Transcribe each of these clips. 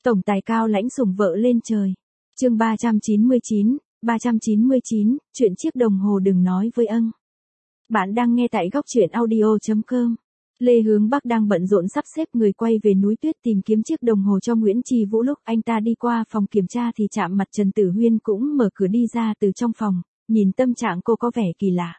Tổng tài cao lãnh sủng vợ lên trời. Chương 399, chuyện chiếc đồng hồ đừng nói với ân. Bạn đang nghe tại góc truyện audio.com. Lê Hướng Bắc đang bận rộn sắp xếp người quay về núi tuyết tìm kiếm chiếc đồng hồ cho Nguyễn Chi Vũ. Lúc anh ta đi qua phòng kiểm tra thì chạm mặt Trần Tử Huyên cũng mở cửa đi ra từ trong phòng, nhìn tâm trạng cô có vẻ kỳ lạ.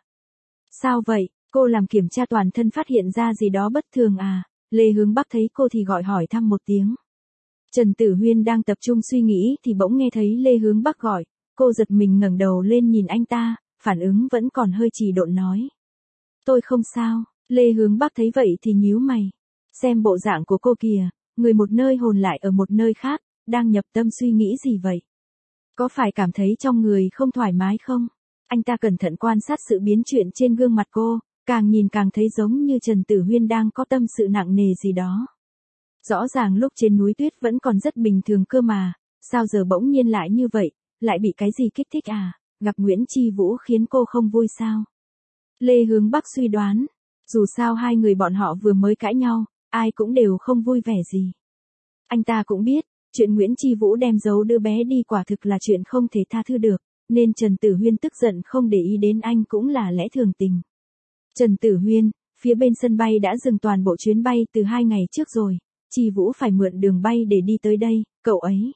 Sao vậy, cô làm kiểm tra toàn thân phát hiện ra gì đó bất thường à? Lê Hướng Bắc thấy cô thì gọi hỏi thăm một tiếng. Trần Tử Huyên đang tập trung suy nghĩ thì bỗng nghe thấy Lê Hướng Bắc gọi, cô giật mình ngẩng đầu lên nhìn anh ta, phản ứng vẫn còn hơi trì độn nói. Tôi không sao. Lê Hướng Bắc thấy vậy thì nhíu mày. Xem bộ dạng của cô kìa, người một nơi hồn lại ở một nơi khác, đang nhập tâm suy nghĩ gì vậy? Có phải cảm thấy trong người không thoải mái không? Anh ta cẩn thận quan sát sự biến chuyển trên gương mặt cô, càng nhìn càng thấy giống như Trần Tử Huyên đang có tâm sự nặng nề gì đó. Rõ ràng lúc trên núi tuyết vẫn còn rất bình thường cơ mà, sao giờ bỗng nhiên lại như vậy, lại bị cái gì kích thích à? Gặp Nguyễn Chi Vũ khiến cô không vui sao? Lê Hướng Bắc suy đoán. Dù sao hai người bọn họ vừa mới cãi nhau, ai cũng đều không vui vẻ gì. Anh ta cũng biết, chuyện Nguyễn Chi Vũ đem giấu đứa bé đi quả thực là chuyện không thể tha thứ được, nên Trần Tử Huyên tức giận không để ý đến anh cũng là lẽ thường tình. Trần Tử Huyên, phía bên sân bay đã dừng toàn bộ chuyến bay từ 2 ngày trước rồi, Chi Vũ phải mượn đường bay để đi tới đây, cậu ấy.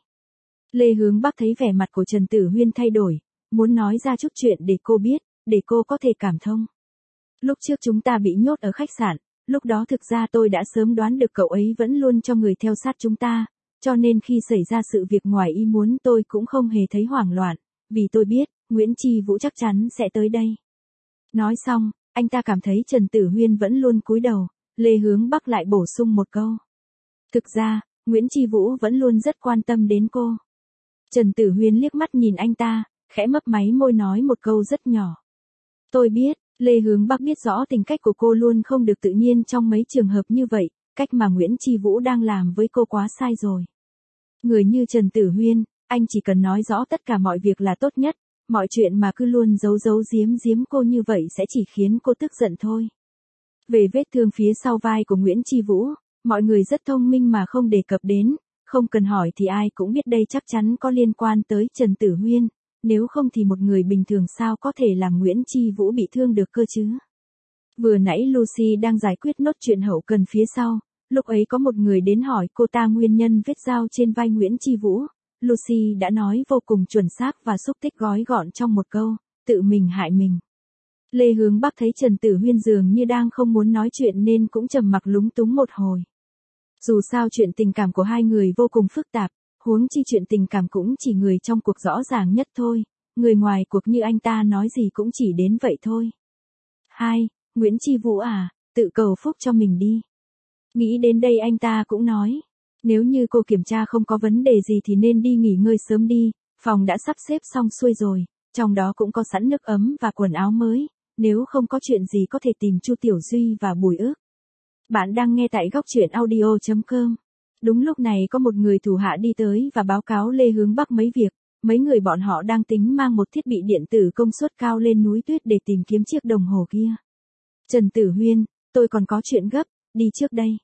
Lê Hướng Bắc thấy vẻ mặt của Trần Tử Huyên thay đổi, muốn nói ra chút chuyện để cô biết, để cô có thể cảm thông. Lúc trước chúng ta bị nhốt ở khách sạn, lúc đó thực ra tôi đã sớm đoán được cậu ấy vẫn luôn cho người theo sát chúng ta, cho nên khi xảy ra sự việc ngoài ý muốn tôi cũng không hề thấy hoảng loạn, vì tôi biết, Nguyễn Chi Vũ chắc chắn sẽ tới đây. Nói xong, anh ta cảm thấy Trần Tử Huyên vẫn luôn cúi đầu, Lê Hướng Bắc lại bổ sung một câu. Thực ra, Nguyễn Chi Vũ vẫn luôn rất quan tâm đến cô. Trần Tử Huyên liếc mắt nhìn anh ta, khẽ mấp máy môi nói một câu rất nhỏ. Tôi biết. Lê Hướng Bắc biết rõ tính cách của cô luôn không được tự nhiên trong mấy trường hợp như vậy, cách mà Nguyễn Chi Vũ đang làm với cô quá sai rồi. Người như Trần Tử Huyên, anh chỉ cần nói rõ tất cả mọi việc là tốt nhất, mọi chuyện mà cứ luôn giấu giếm cô như vậy sẽ chỉ khiến cô tức giận thôi. Về vết thương phía sau vai của Nguyễn Chi Vũ, mọi người rất thông minh mà không đề cập đến, không cần hỏi thì ai cũng biết đây chắc chắn có liên quan tới Trần Tử Huyên. Nếu không thì một người bình thường sao có thể làm Nguyễn Chi Vũ bị thương được cơ chứ? Vừa nãy Lucy đang giải quyết nốt chuyện hậu cần phía sau, lúc ấy có một người đến hỏi cô ta nguyên nhân vết dao trên vai Nguyễn Chi Vũ. Lucy đã nói vô cùng chuẩn xác và xúc tích gói gọn trong một câu, tự mình hại mình. Lê Hướng Bắc thấy Trần Tử Huyên dường như đang không muốn nói chuyện nên cũng trầm mặc lúng túng một hồi. Dù sao chuyện tình cảm của hai người vô cùng phức tạp. Huống chi chuyện tình cảm cũng chỉ người trong cuộc rõ ràng nhất thôi, người ngoài cuộc như anh ta nói gì cũng chỉ đến vậy thôi. 2. Nguyễn Chi Vũ à, tự cầu phúc cho mình đi. Nghĩ đến đây anh ta cũng nói, nếu như cô kiểm tra không có vấn đề gì thì nên đi nghỉ ngơi sớm đi, phòng đã sắp xếp xong xuôi rồi, trong đó cũng có sẵn nước ấm và quần áo mới, nếu không có chuyện gì có thể tìm Chu Tiểu Duy và Bùi Ước. Bạn đang nghe tại góc truyện audio.com. Đúng lúc này có một người thủ hạ đi tới và báo cáo Lê Hướng Bắc mấy việc, mấy người bọn họ đang tính mang một thiết bị điện tử công suất cao lên núi tuyết để tìm kiếm chiếc đồng hồ kia. Trần Tử Huyên, tôi còn có chuyện gấp, đi trước đây.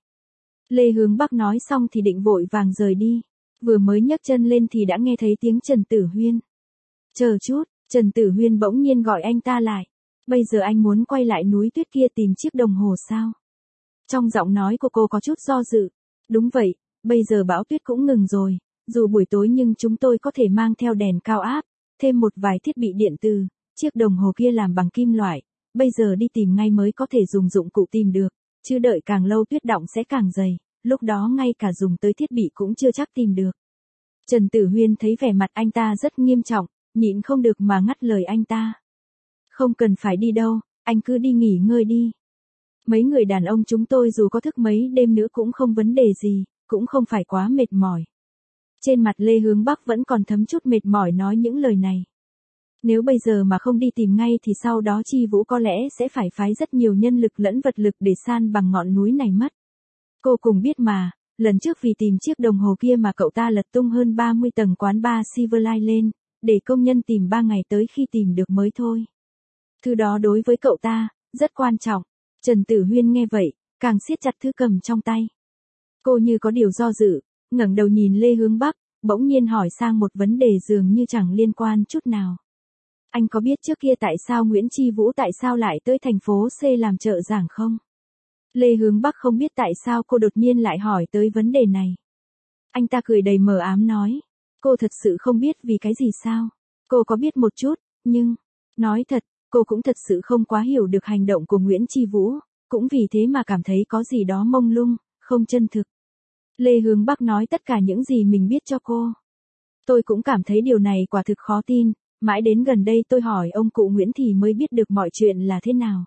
Lê Hướng Bắc nói xong thì định vội vàng rời đi, vừa mới nhấc chân lên thì đã nghe thấy tiếng Trần Tử Huyên. Chờ chút, Trần Tử Huyên bỗng nhiên gọi anh ta lại, bây giờ anh muốn quay lại núi tuyết kia tìm chiếc đồng hồ sao? Trong giọng nói của cô có chút do dự. Đúng vậy. Bây giờ bão tuyết cũng ngừng rồi, dù buổi tối nhưng chúng tôi có thể mang theo đèn cao áp, thêm một vài thiết bị điện tử, chiếc đồng hồ kia làm bằng kim loại, bây giờ đi tìm ngay mới có thể dùng dụng cụ tìm được, chứ đợi càng lâu tuyết đọng sẽ càng dày, lúc đó ngay cả dùng tới thiết bị cũng chưa chắc tìm được. Trần Tử Huyên thấy vẻ mặt anh ta rất nghiêm trọng, nhịn không được mà ngắt lời anh ta. Không cần phải đi đâu, anh cứ đi nghỉ ngơi đi. Mấy người đàn ông chúng tôi dù có thức mấy đêm nữa cũng không vấn đề gì. Cũng không phải quá mệt mỏi. Trên mặt Lê Hướng Bắc vẫn còn thấm chút mệt mỏi nói những lời này. Nếu bây giờ mà không đi tìm ngay thì sau đó Chi Vũ có lẽ sẽ phải phái rất nhiều nhân lực lẫn vật lực để san bằng ngọn núi này mất. Cô cùng biết mà, lần trước vì tìm chiếc đồng hồ kia mà cậu ta lật tung hơn 30 tầng quán bar Silverlight lên, để công nhân tìm 3 ngày tới khi tìm được mới thôi. Thứ đó đối với cậu ta, rất quan trọng. Trần Tử Huyên nghe vậy, càng siết chặt thứ cầm trong tay. Cô như có điều do dự, ngẩng đầu nhìn Lê Hướng Bắc, bỗng nhiên hỏi sang một vấn đề dường như chẳng liên quan chút nào. Anh có biết trước kia tại sao Nguyễn Chi Vũ tại sao lại tới thành phố C làm trợ giảng không? Lê Hướng Bắc không biết tại sao cô đột nhiên lại hỏi tới vấn đề này. Anh ta cười đầy mờ ám nói. Cô thật sự không biết vì cái gì sao? Cô có biết một chút, nhưng, nói thật, cô cũng thật sự không quá hiểu được hành động của Nguyễn Chi Vũ, cũng vì thế mà cảm thấy có gì đó mông lung, không chân thực. Lê Hướng Bắc nói tất cả những gì mình biết cho cô. Tôi cũng cảm thấy điều này quả thực khó tin, mãi đến gần đây tôi hỏi ông cụ Nguyễn thì mới biết được mọi chuyện là thế nào.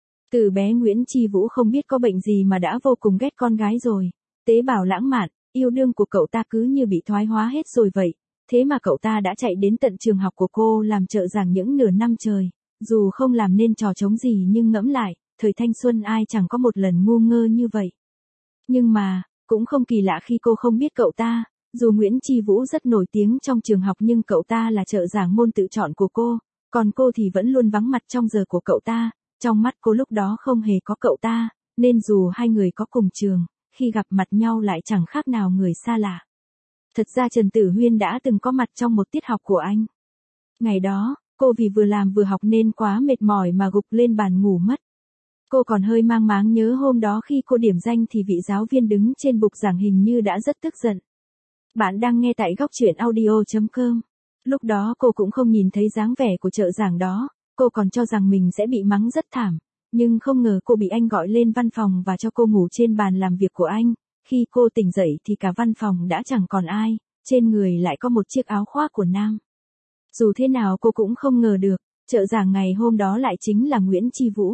Từ bé Nguyễn Chi Vũ không biết có bệnh gì mà đã vô cùng ghét con gái rồi, tế bào lãng mạn, yêu đương của cậu ta cứ như bị thoái hóa hết rồi vậy, thế mà cậu ta đã chạy đến tận trường học của cô làm trợ giảng những nửa năm trời, dù không làm nên trò trống gì nhưng ngẫm lại, thời thanh xuân ai chẳng có một lần ngu ngơ như vậy. Nhưng mà, cũng không kỳ lạ khi cô không biết cậu ta, dù Nguyễn Chi Vũ rất nổi tiếng trong trường học nhưng cậu ta là trợ giảng môn tự chọn của cô, còn cô thì vẫn luôn vắng mặt trong giờ của cậu ta, trong mắt cô lúc đó không hề có cậu ta, nên dù hai người có cùng trường, khi gặp mặt nhau lại chẳng khác nào người xa lạ. Thật ra Trần Tử Huyên đã từng có mặt trong một tiết học của anh. Ngày đó, cô vì vừa làm vừa học nên quá mệt mỏi mà gục lên bàn ngủ mất. Cô còn hơi mang máng nhớ hôm đó khi cô điểm danh thì vị giáo viên đứng trên bục giảng hình như đã rất tức giận. Bạn đang nghe tại góc truyện audio.com. Lúc đó cô cũng không nhìn thấy dáng vẻ của trợ giảng đó, cô còn cho rằng mình sẽ bị mắng rất thảm, nhưng không ngờ cô bị anh gọi lên văn phòng và cho cô ngủ trên bàn làm việc của anh. Khi cô tỉnh dậy thì cả văn phòng đã chẳng còn ai, trên người lại có một chiếc áo khoác của nam. Dù thế nào cô cũng không ngờ được, trợ giảng ngày hôm đó lại chính là Nguyễn Chi Vũ.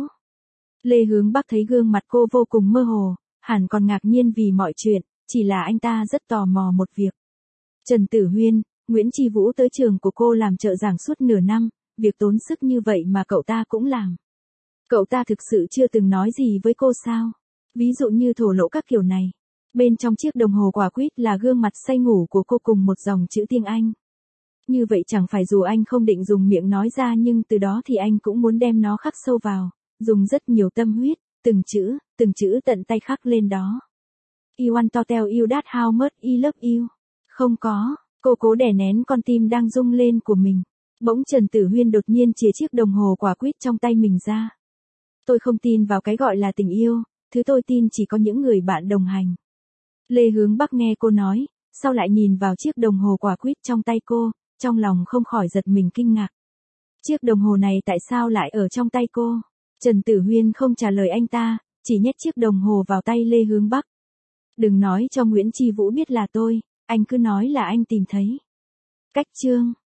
Lê Hướng Bắc thấy gương mặt cô vô cùng mơ hồ, hẳn còn ngạc nhiên vì mọi chuyện, chỉ là anh ta rất tò mò một việc. Trần Tử Huyên, Nguyễn Chi Vũ tới trường của cô làm trợ giảng suốt nửa năm, việc tốn sức như vậy mà cậu ta cũng làm. Cậu ta thực sự chưa từng nói gì với cô sao? Ví dụ như thổ lộ các kiểu này. Bên trong chiếc đồng hồ quả quýt là gương mặt say ngủ của cô cùng một dòng chữ tiếng Anh. Như vậy chẳng phải dù anh không định dùng miệng nói ra nhưng từ đó thì anh cũng muốn đem nó khắc sâu vào, dùng rất nhiều tâm huyết, từng chữ tận tay khắc lên đó. I want to tell you that how much I love you. Không có, cô cố đè nén con tim đang rung lên của mình. Bỗng Trần Tử Huyên đột nhiên chìa chiếc đồng hồ quả quýt trong tay mình ra. Tôi không tin vào cái gọi là tình yêu, thứ tôi tin chỉ có những người bạn đồng hành. Lê Hướng Bắc nghe cô nói, sau lại nhìn vào chiếc đồng hồ quả quýt trong tay cô, trong lòng không khỏi giật mình kinh ngạc. Chiếc đồng hồ này tại sao lại ở trong tay cô? Trần Tử Huyên không trả lời anh ta, chỉ nhét chiếc đồng hồ vào tay Lê Hướng Bắc. Đừng nói cho Nguyễn Chi Vũ biết là tôi, anh cứ nói là anh tìm thấy. Cách chương